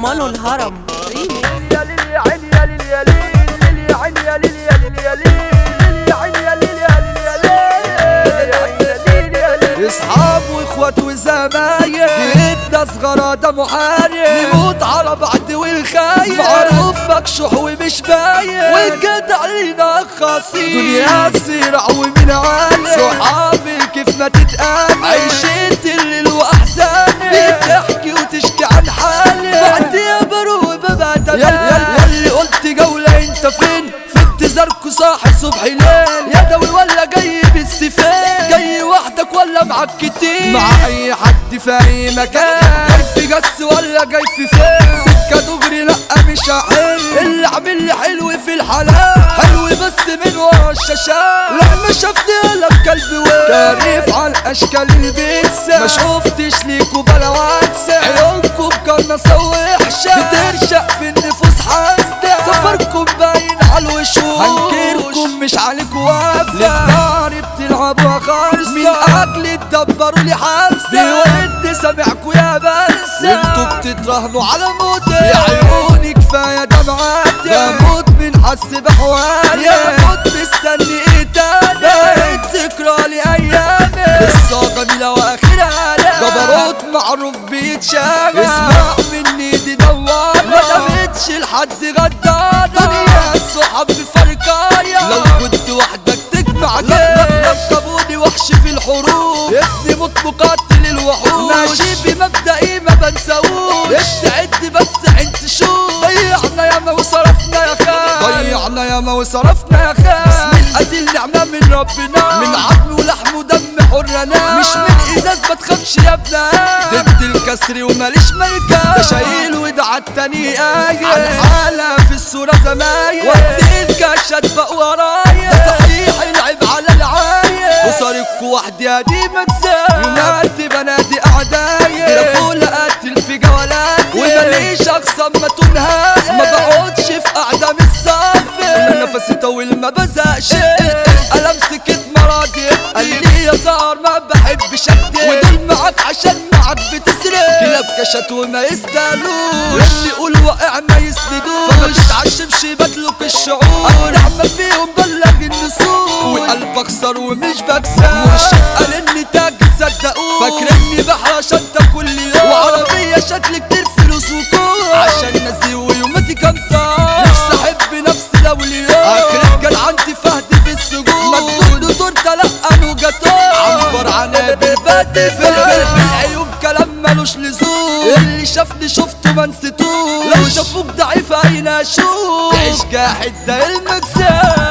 مانو الهرم ريمي. يا ليل يا عين يا ليل يا ليل يا عين يا ليل يا ليل يا ليل يا عين يا ليل يا ليل يا ليل يا عين يا ليل يا ليل. اصحاب واخوات وزمايل جد صغرى ده محارب نموت على بعض والخايب معروف مكشوح ومش باين والجدع لينا خاصين دنيا صراع ومن عالم صحابي كيف ما تتقابل عيشت الليل واحزاني بتحكي وتشكي عن حالي بعد يا برو ببعد ياللي قلت جولة انت فين في انتظاركوا صاحي صبح ليل يا دوي ولا جاي بالسفين جاي وحدك ولا معاك كتير مع اي حد في اي مكان جاي في جس ولا جاي في فين سكة دغري لا مش هحل اللي عامل لي حلو في الحلال حلو بس من ورا الشاشات لما شافني قلب كلب وين كاريف على الاشكال البيسة ما شفتش ليكوا بلا واتسة عيونكم بقناصة وحشة بترشق في النفوس حاسدة سفركم باين على الوشوش هنكركم مش عليكوا وافة لفداري بتلعبوا خالصة من اجل تدبروا لي حبسة دلوقتي سامعكوا يا بنسى انتوا بتتراهنوا على موتي يا عيوني كفاية دمعاتي بموت من حس بحوالي يا موت مستني ايه تاني بقيت ذكرى لأيامي قصة جميلة واخرها جبروت معروف بيتشاف اسمع مني دي دوارة ما دامتش لحد غدارة دنيا الصحاب بفرقاية لو كنت وحدك تجمع لقبوني وحش في الحروب ابني موت مقاتل الوحوش ماشي بمبدئي ما بنساوش استعد بس عين تشوف ضيعنا ياما وصرفنا يا خال ضيعنا ياما وصرفنا يا خال بسم القتيل نعمة من ربنا من عظم ولحم ودم حرنا مش من ازاز ما تخافش يا ابنا ضد الكسر وماليش ملكة ده شايل وده عالتاني آية على حالة في الصورة زمايل ودي الكاشات بقى ورايا ده صحيح العيب على العاية وصاركوا وحدي ادي مكسر ونادي بنادي اعدايا جرافولا قاتل في جولاتي وماليش اقسم ما تنهاي ما بقعدش في قعدة مش صافي انا نفسي طويل ما بزقش انا مسكت مرادي قال لي يا صار ما بحبش ادي ودول معاك عشان معاك بتسرق كلاب كشت وما يستاهلوش اللي يقول واقع ما يسندوش فما تتعشمش بدلك الشعور النعمة فيهم بلغ النسور وقلبك صار ومش بكسر قال اني تاج تصدقوه فاكرني بحرش انت كل يوم وعربية شكل كتير فلوس وكور عشان نزيه ويومتي كام طار نفسي احب نفسي لو اليوم اخرك كان عندي فهد في السجون مجنون وتورته لقن وجاتوه عنبر عنابل باتي في العيون كلام ملوش لزوم اللي شافني شفته ما نسيتوش لو شافوك ضعيف عيني اشوف تعيش جاحد ده المكسب